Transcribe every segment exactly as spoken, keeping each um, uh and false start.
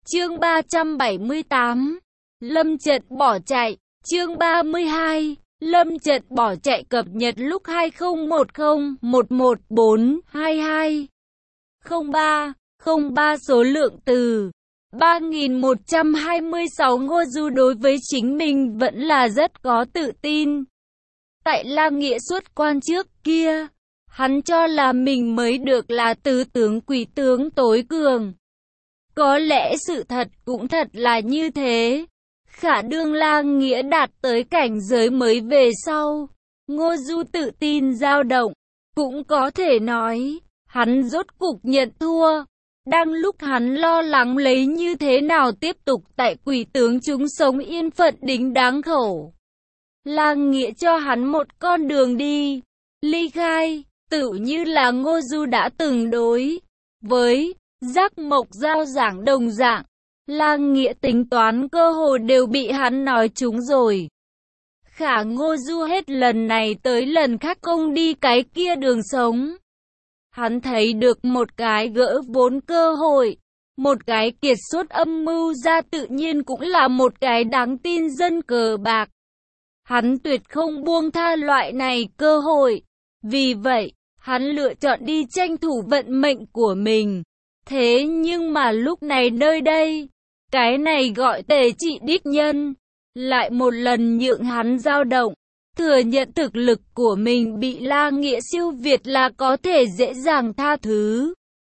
Chương ba trăm bảy mươi tám. Lâm Trận bỏ chạy. Chương ba mươi hai. Lâm Trận bỏ chạy cập nhật lúc hai không một không một một bốn hai hai không ba không ba số lượng từ ba nghìn một trăm hai mươi sáu. Ngô Du đối với chính mình vẫn là rất có tự tin. Tại Lam Nghĩa xuất quan trước kia, hắn cho là mình mới được là tứ tướng quỷ tướng tối cường. Có lẽ sự thật cũng thật là như thế. Khả đương Lam Nghĩa đạt tới cảnh giới mới về sau, Ngô Du tự tin dao động. Cũng có thể nói, hắn rốt cục nhận thua. Đang lúc hắn lo lắng lấy như thế nào tiếp tục tại quỷ tướng chúng sống yên phận đính đáng khẩu, Lam Nghĩa cho hắn một con đường đi, ly khai, tự như là Ngô Du đã từng đối với Giác Mộc Giao giảng đồng dạng. Lam Nghĩa tính toán cơ hồ đều bị hắn nói trúng rồi. Khả Ngô Du hết lần này tới lần khác không đi cái kia đường sống. Hắn thấy được một cái gỡ vốn cơ hội, một cái kiệt xuất âm mưu ra tự nhiên cũng là một cái đáng tin dân cờ bạc. Hắn tuyệt không buông tha loại này cơ hội. Vì vậy, hắn lựa chọn đi tranh thủ vận mệnh của mình. Thế nhưng mà lúc này nơi đây, cái này gọi Tề Trị đích nhân, lại một lần nhượng hắn dao động. Thừa nhận thực lực của mình bị Lam Nghĩa siêu việt là có thể dễ dàng tha thứ.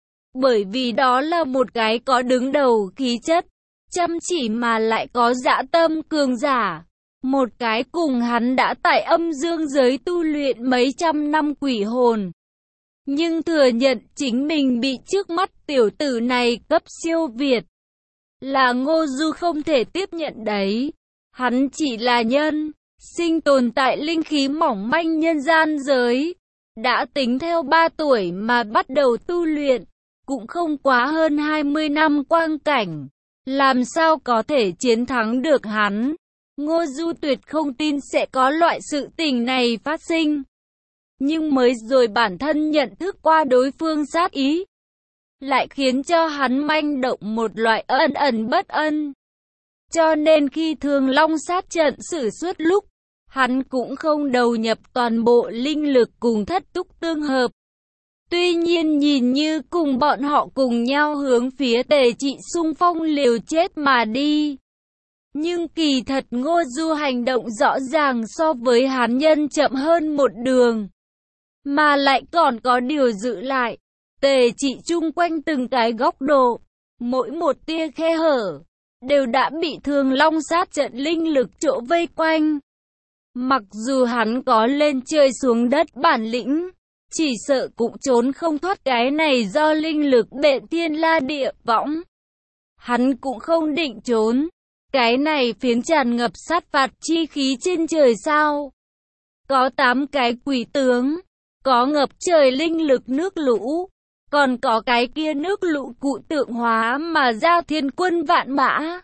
Bởi vì đó là một cái có đứng đầu khí chất, chăm chỉ mà lại có dã tâm cường giả. Một cái cùng hắn đã tại âm dương giới tu luyện mấy trăm năm quỷ hồn. Nhưng thừa nhận chính mình bị trước mắt tiểu tử này cấp siêu việt, là Ngô Du không thể tiếp nhận đấy. Hắn chỉ là nhân, sinh tồn tại linh khí mỏng manh nhân gian giới. Đã tính theo ba tuổi mà bắt đầu tu luyện, cũng không quá hơn hai mươi năm quang cảnh. Làm sao có thể chiến thắng được hắn? Ngô Du tuyệt không tin sẽ có loại sự tình này phát sinh. Nhưng mới rồi bản thân nhận thức qua đối phương sát ý, lại khiến cho hắn manh động một loại ân ẩn bất ân. Cho nên khi Thương Long sát trận sử xuất lúc, hắn cũng không đầu nhập toàn bộ linh lực cùng thất túc tương hợp. Tuy nhiên nhìn như cùng bọn họ cùng nhau hướng phía Tề Trị xung phong liều chết mà đi. Nhưng kỳ thật Ngô Du hành động rõ ràng so với hắn nhân chậm hơn một đường. Mà lại còn có điều giữ lại. Tề Trị chung quanh từng cái góc độ, mỗi một tia khe hở, đều đã bị Thương Long sát trận linh lực chỗ vây quanh. Mặc dù hắn có lên trời xuống đất bản lĩnh, chỉ sợ cũng trốn không thoát cái này do linh lực bệ thiên la địa võng. Hắn cũng không định trốn. Cái này phiến tràn ngập sát phạt chi khí trên trời sao. Có tám cái quỷ tướng, có ngập trời linh lực nước lũ, còn có cái kia nước lũ cụ tượng hóa mà giao thiên quân vạn mã.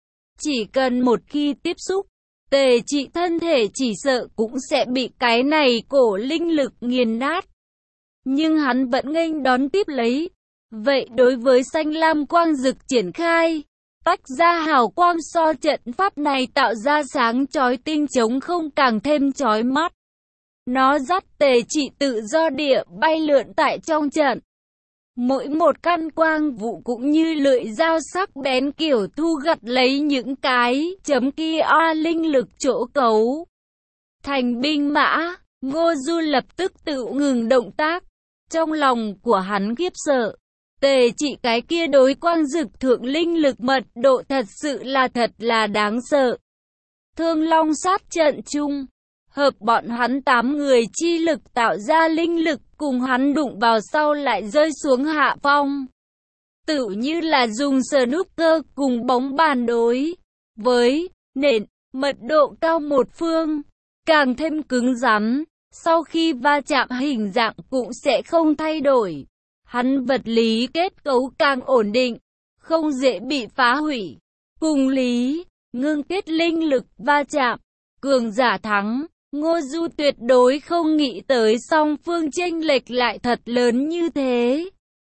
Chỉ cần một khi tiếp xúc, Tề Trị thân thể chỉ sợ cũng sẽ bị cái này cổ linh lực nghiền nát. Nhưng hắn vẫn nghênh đón tiếp lấy. Vậy đối với xanh lam quang dực triển khai, tách ra hào quang so trận pháp này tạo ra sáng chói tinh chống không càng thêm chói mắt. Nó dắt Tề Trị tự do địa bay lượn tại trong trận. Mỗi một căn quang vụ cũng như lưỡi dao sắc bén kiểu thu gặt lấy những cái chấm kia a linh lực chỗ cấu thành binh mã. Ngô Du lập tức tự ngừng động tác. Trong lòng của hắn khiếp sợ. Tề Trị cái kia đối quang dực thượng linh lực mật độ thật sự là thật là đáng sợ. Thương Long sát trận chung, hợp bọn hắn tám người chi lực tạo ra linh lực cùng hắn đụng vào sau lại rơi xuống hạ phong. Tự như là dùng snooker cùng bóng bàn đối với nền mật độ cao một phương, càng thêm cứng rắn. Sau khi va chạm hình dạng cũng sẽ không thay đổi. Hắn vật lý kết cấu càng ổn định, không dễ bị phá hủy. Cùng lý, ngưng kết linh lực va chạm, cường giả thắng. Ngô Du tuyệt đối không nghĩ tới song phương chênh lệch lại thật lớn như thế.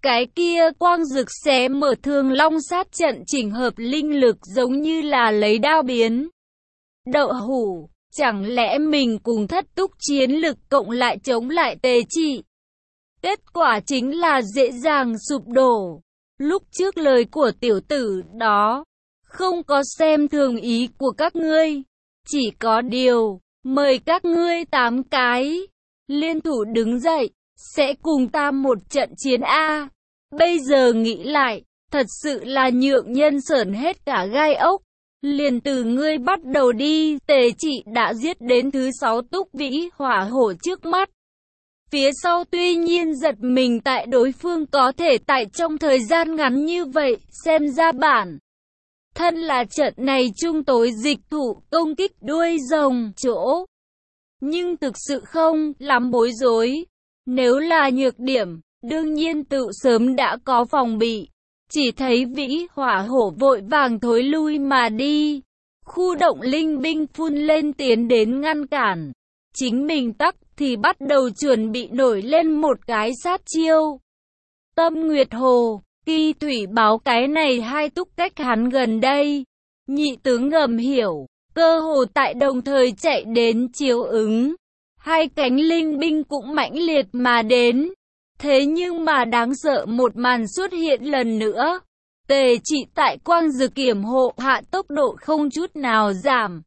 cái kia quang dực xé mở Thương Long sát trận chỉnh hợp linh lực giống như là lấy đao biến đậu hủ. Chẳng lẽ mình cùng thất túc chiến lực cộng lại chống lại Tề Trị? Kết quả chính là dễ dàng sụp đổ. Lúc trước lời của tiểu tử đó, không có xem thường ý của các ngươi. Chỉ có điều, mời các ngươi tám cái, liên thủ đứng dậy, sẽ cùng ta một trận chiến A. Bây giờ nghĩ lại, thật sự là nhượng nhân sởn hết cả gai ốc. Liền từ ngươi bắt đầu đi, Tề Trị đã giết đến thứ sáu túc vĩ hỏa hổ trước mắt. Phía sau tuy nhiên giật mình tại đối phương có thể tại trong thời gian ngắn như vậy, xem ra bản thân là trận này trung tối dịch thủ công kích đuôi rồng chỗ. Nhưng thực sự không lắm bối rối. Nếu là nhược điểm, đương nhiên tự sớm đã có phòng bị. Chỉ thấy vĩ hỏa hổ vội vàng thối lui mà đi. Khu động linh binh phun lên tiến đến ngăn cản. Chính mình tắc thì bắt đầu chuẩn bị nổi lên một cái sát chiêu. Tâm Nguyệt Hồ, Kỳ Thủy báo cái này hai túc cách hắn gần đây. Nhị tướng ngầm hiểu, cơ hồ tại đồng thời chạy đến chiếu ứng. Hai cánh linh binh cũng mãnh liệt mà đến. Thế nhưng mà đáng sợ một màn xuất hiện lần nữa. Tề Trị tại quang dực kiểm hộ hạ tốc độ không chút nào giảm.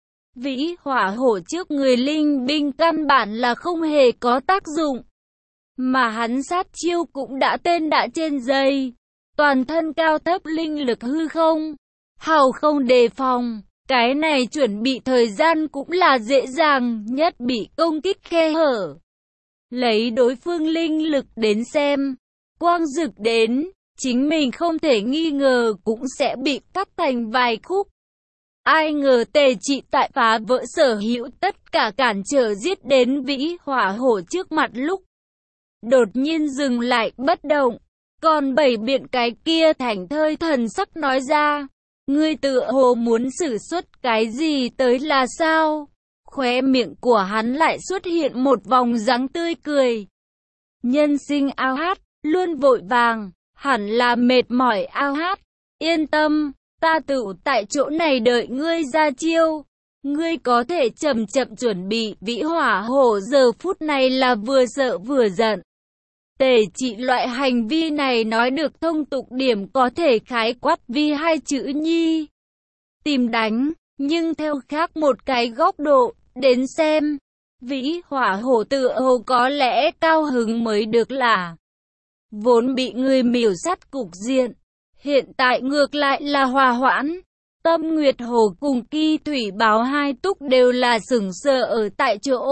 Vĩ hỏa hổ trước người linh binh căn bản là không hề có tác dụng. Mà hắn sát chiêu cũng đã tên đã trên dây. Toàn thân cao thấp linh lực hư không. Hào không đề phòng. Cái này chuẩn bị thời gian cũng là dễ dàng nhất bị công kích khe hở. Lấy đối phương linh lực đến xem. Quang dực đến. Chính mình không thể nghi ngờ cũng sẽ bị cắt thành vài khúc. Ai ngờ Tề Trị tại phá vỡ sở hữu tất cả cản trở giết đến vĩ hỏa hổ trước mặt lúc. Đột nhiên dừng lại bất động. Còn bảy biện cái kia thành thơi thần sắc nói ra. Ngươi tựa hồ muốn sử xuất cái gì tới là sao? Khóe miệng của hắn lại xuất hiện một vòng dáng tươi cười. Nhân sinh ao hát, luôn vội vàng, hẳn là mệt mỏi ao hát. Yên tâm, ta tự tại chỗ này đợi ngươi ra chiêu. Ngươi có thể chậm chậm chuẩn bị. Vĩ hỏa hổ giờ phút này là vừa sợ vừa giận. Tề Trị loại hành vi này nói được thông tục điểm có thể khái quát vì hai chữ nhi. Tìm đánh, nhưng theo khác một cái góc độ, đến xem. Vĩ hỏa hổ tựa hồ có lẽ cao hứng mới được là. Vốn bị người miểu sát cục diện. Hiện tại ngược lại là hòa hoãn. Tâm Nguyệt Hồ cùng Kỳ Thủy báo hai túc đều là sửng sờ ở tại chỗ.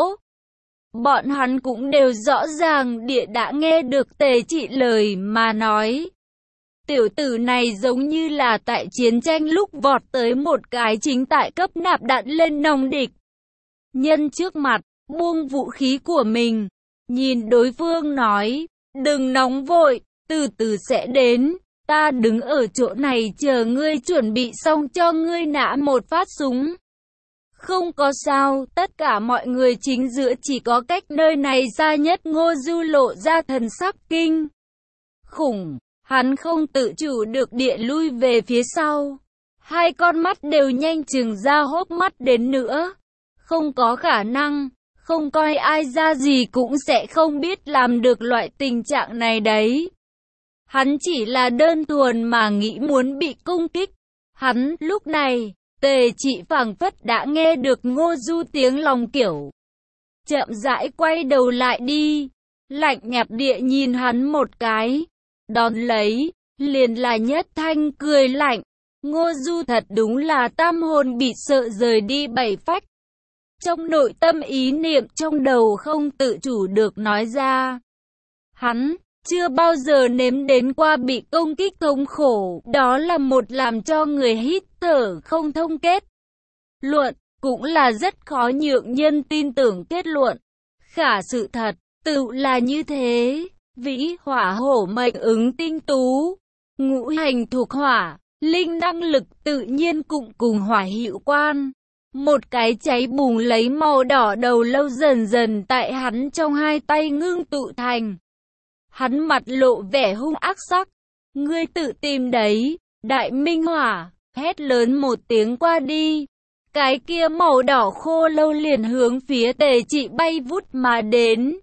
Bọn hắn cũng đều rõ ràng địa đã nghe được Tề Trị lời mà nói. Tiểu tử này giống như là tại chiến tranh lúc vọt tới một cái chính tại cấp nạp đạn lên nòng địch. Nhân trước mặt, buông vũ khí của mình. Nhìn đối phương nói, đừng nóng vội, từ từ sẽ đến. Ta đứng ở chỗ này chờ ngươi chuẩn bị xong cho ngươi nã một phát súng. Không có sao, tất cả mọi người chính giữa chỉ có cách nơi này xa nhất. Ngô Du lộ ra thần sắc kinh khủng, hắn không tự chủ được địa lui về phía sau. Hai con mắt đều nhanh chừng ra hốc mắt đến nữa. Không có khả năng, không coi ai ra gì cũng sẽ không biết làm được loại tình trạng này đấy. Hắn chỉ là đơn thuần mà nghĩ muốn bị công kích. Hắn lúc này, Tề Trị phảng phất đã nghe được Ngô Du tiếng lòng kiểu. Chậm rãi quay đầu lại đi, lạnh nhạt địa nhìn hắn một cái. Đón lấy, liền là nhất thanh cười lạnh. Ngô Du thật đúng là tam hồn bị sợ rời đi bảy phách. Trong nội tâm ý niệm trong đầu không tự chủ được nói ra. Hắn chưa bao giờ nếm đến qua bị công kích thống khổ, đó là một làm cho người hít thở không thông kết luận, cũng là rất khó nhượng nhân tin tưởng kết luận. Khả sự thật, tự là như thế. Vĩ hỏa hổ mệnh ứng tinh tú, ngũ hành thuộc hỏa, linh năng lực tự nhiên cũng cùng hỏa hữu quan. Một cái cháy bùng lấy màu đỏ đầu lâu dần dần tại hắn trong hai tay ngưng tụ thành. Hắn mặt lộ vẻ hung ác sắc. Ngươi tự tìm đấy. Đại Minh Hỏa hét lớn một tiếng qua đi. Cái kia màu đỏ khô lâu liền hướng phía Tề Trị bay vút mà đến.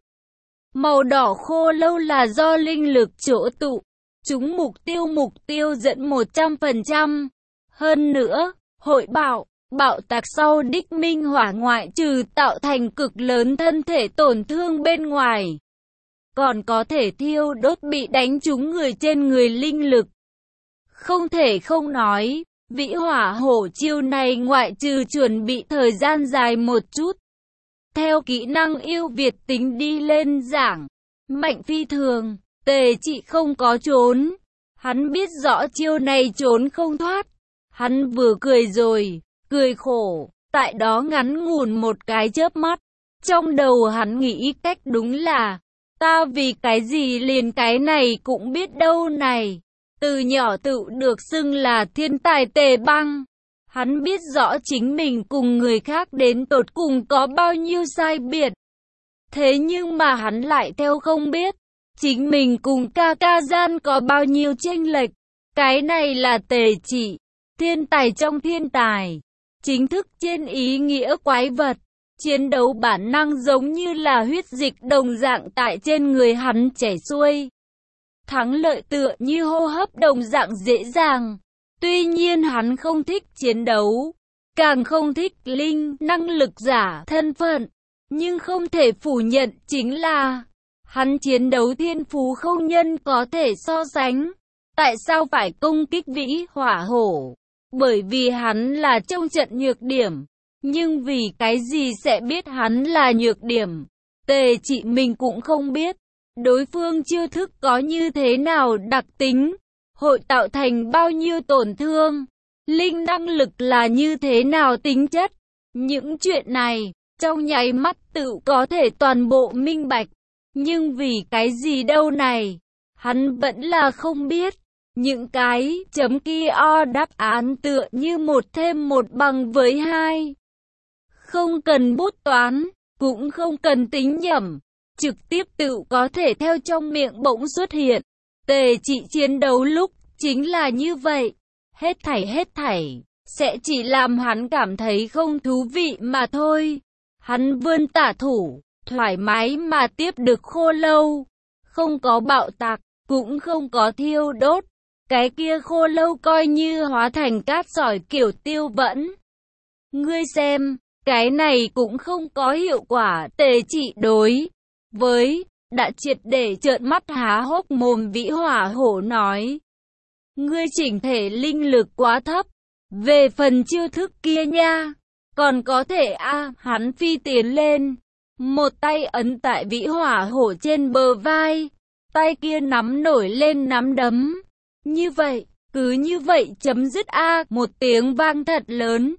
Màu đỏ khô lâu là do linh lực chỗ tụ. Chúng mục tiêu mục tiêu dẫn một trăm phần trăm. Hơn nữa, hội bạo, bạo tạc sau đích minh hỏa ngoại trừ tạo thành cực lớn thân thể tổn thương bên ngoài. Còn có thể thiêu đốt bị đánh trúng người trên người linh lực. Không thể không nói, vĩ hỏa hổ chiêu này ngoại trừ chuẩn bị thời gian dài một chút. Theo kỹ năng yêu Việt tính đi lên giảng, mạnh phi thường, Tề Trị không có trốn. Hắn biết rõ chiêu này trốn không thoát. Hắn vừa cười rồi, cười khổ, tại đó ngắn ngủn một cái chớp mắt. Trong đầu hắn nghĩ cách đúng là, ta vì cái gì liền cái này cũng biết đâu này. Từ nhỏ tự được xưng là thiên tài Tề Băng. Hắn biết rõ chính mình cùng người khác đến tột cùng có bao nhiêu sai biệt. Thế nhưng mà hắn lại theo không biết, chính mình cùng ca ca gian có bao nhiêu chênh lệch. Cái này là Tề Trị, thiên tài trong thiên tài. Chính thức trên ý nghĩa quái vật. Chiến đấu bản năng giống như là huyết dịch đồng dạng tại trên người hắn chảy xuôi. Thắng lợi tựa như hô hấp đồng dạng dễ dàng. Tuy nhiên hắn không thích chiến đấu, càng không thích linh năng lực giả thân phận. Nhưng không thể phủ nhận chính là, hắn chiến đấu thiên phú không nhân có thể so sánh. Tại sao phải công kích vĩ hỏa hổ? Bởi vì hắn là trong trận nhược điểm. Nhưng vì cái gì sẽ biết hắn là nhược điểm? Tề Trị mình cũng không biết. Đối phương chiêu thức có như thế nào đặc tính? Hội tạo thành bao nhiêu tổn thương? Linh năng lực là như thế nào tính chất? Những chuyện này, trong nháy mắt tự có thể toàn bộ minh bạch. Nhưng vì cái gì đâu này? Hắn vẫn là không biết. Những cái chấm kia o đáp án tựa như một thêm một bằng với hai. Không cần bút toán, cũng không cần tính nhẩm. Trực tiếp tự có thể theo trong miệng bỗng xuất hiện. Tề Trị chiến đấu lúc chính là như vậy. Hết thảy hết thảy sẽ chỉ làm hắn cảm thấy không thú vị mà thôi. Hắn vươn tả thủ, thoải mái mà tiếp được khô lâu. Không có bạo tạc, cũng không có thiêu đốt. Cái kia khô lâu coi như hóa thành cát sỏi kiểu tiêu vẫn. Ngươi xem, cái này cũng không có hiệu quả. Tề Trị đối với đã triệt để trợn mắt há hốc mồm vĩ hỏa hổ nói. Ngươi chỉnh thể linh lực quá thấp. Về phần chiêu thức kia nha, còn có thể a à, hắn phi tiến lên. Một tay ấn tại vĩ hỏa hổ trên bờ vai. Tay kia nắm nổi lên nắm đấm. Như vậy, cứ như vậy chấm dứt a à, một tiếng vang thật lớn.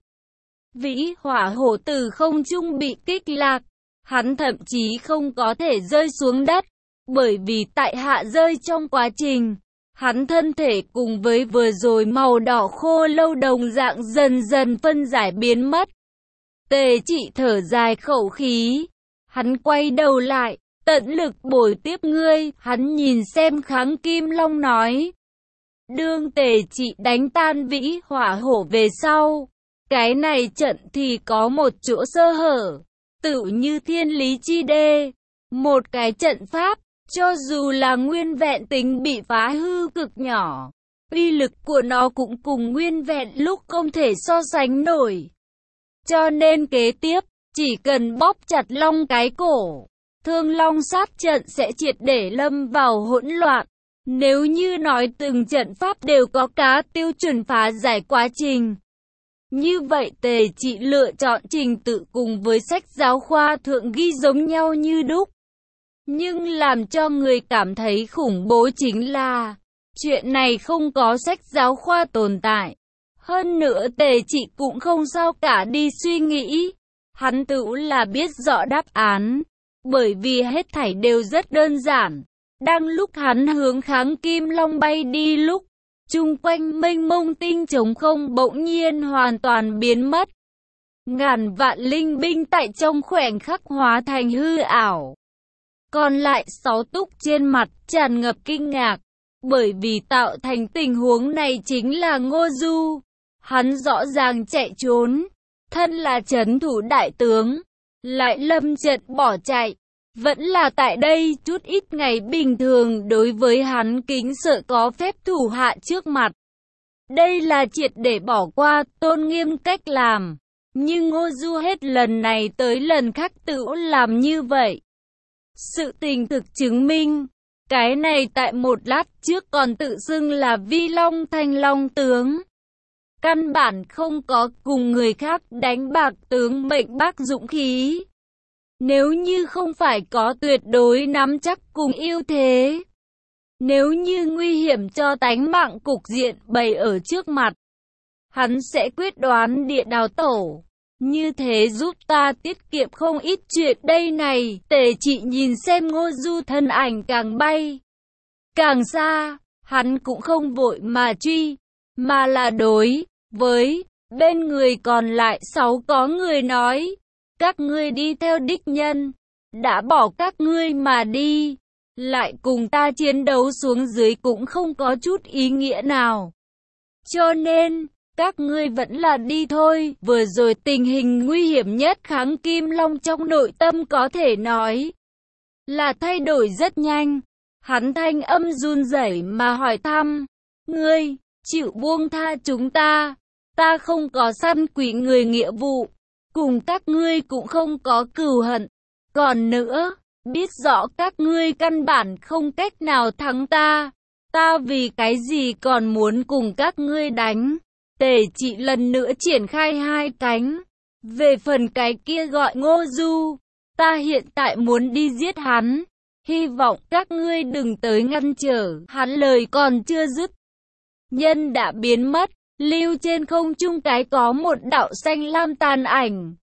Vĩ hỏa hổ từ không trung bị kích lạc. Hắn thậm chí không có thể rơi xuống đất. Bởi vì tại hạ rơi trong quá trình, hắn thân thể cùng với vừa rồi màu đỏ khô lâu đồng dạng dần dần phân giải biến mất. Tề Trị thở dài khẩu khí. Hắn quay đầu lại, tận lực bồi tiếp ngươi. Hắn nhìn xem Kháng Kim Long nói. Đương Tề Trị đánh tan vĩ hỏa hổ về sau, cái này trận thì có một chỗ sơ hở. Tự như thiên lý chi đê. Một cái trận pháp, cho dù là nguyên vẹn tính bị phá hư cực nhỏ, uy lực của nó cũng cùng nguyên vẹn lúc không thể so sánh nổi. Cho nên kế tiếp, chỉ cần bóp chặt long cái cổ, Thương Long sát trận sẽ triệt để lâm vào hỗn loạn. Nếu như nói từng trận pháp đều có cá tiêu chuẩn phá giải quá trình, như vậy Tề Trị lựa chọn trình tự cùng với sách giáo khoa thượng ghi giống nhau như đúc. Nhưng làm cho người cảm thấy khủng bố chính là, chuyện này không có sách giáo khoa tồn tại. Hơn nữa Tề Trị cũng không sao cả đi suy nghĩ. Hắn tự là biết rõ đáp án. Bởi vì hết thảy đều rất đơn giản. Đang lúc hắn hướng Kháng Kim Long bay đi lúc, chung quanh mênh mông tinh trống không bỗng nhiên hoàn toàn biến mất. Ngàn vạn linh binh tại trong khoảnh khắc hóa thành hư ảo. Còn lại sáu túc trên mặt tràn ngập kinh ngạc, bởi vì tạo thành tình huống này chính là Ngô Du. Hắn rõ ràng chạy trốn, thân là trấn thủ đại tướng, lại lâm trận bỏ chạy. Vẫn là tại đây chút ít ngày bình thường đối với hắn kính sợ có phép thủ hạ trước mặt. Đây là triệt để bỏ qua tôn nghiêm cách làm. Nhưng Ngô Du hết lần này tới lần khác tự làm như vậy. Sự tình thực chứng minh, cái này tại một lát trước còn tự xưng là Vi Long Thanh Long tướng. Căn bản không có cùng người khác đánh bạc tướng mệnh bác dũng khí. Nếu như không phải có tuyệt đối nắm chắc cùng ưu thế, nếu như nguy hiểm cho tánh mạng cục diện bày ở trước mặt, hắn sẽ quyết đoán địa đào tổ. Như thế giúp ta tiết kiệm không ít chuyện đây này. Tề Trị nhìn xem Ngô Du thân ảnh càng bay càng xa, hắn cũng không vội mà truy, mà là đối với bên người còn lại sáu có người nói, các ngươi đi theo đích nhân, đã bỏ các ngươi mà đi, lại cùng ta chiến đấu xuống dưới cũng không có chút ý nghĩa nào. Cho nên, các ngươi vẫn là đi thôi. Vừa rồi tình hình nguy hiểm nhất Kháng Kim Long trong nội tâm có thể nói là thay đổi rất nhanh. Hắn thanh âm run rẩy mà hỏi thăm, ngươi, chịu buông tha chúng ta, ta không có săn quỷ người nghĩa vụ, cùng các ngươi cũng không có cừu hận. Còn nữa, biết rõ các ngươi căn bản không cách nào thắng ta, ta vì cái gì còn muốn cùng các ngươi đánh. Tề Trị lần nữa triển khai hai cánh. Về phần cái kia gọi Ngô Du, ta hiện tại muốn đi giết hắn, hy vọng các ngươi đừng tới ngăn trở. Hắn lời còn chưa dứt, nhân đã biến mất, lưu trên không trung cái có một đạo xanh lam tàn ảnh,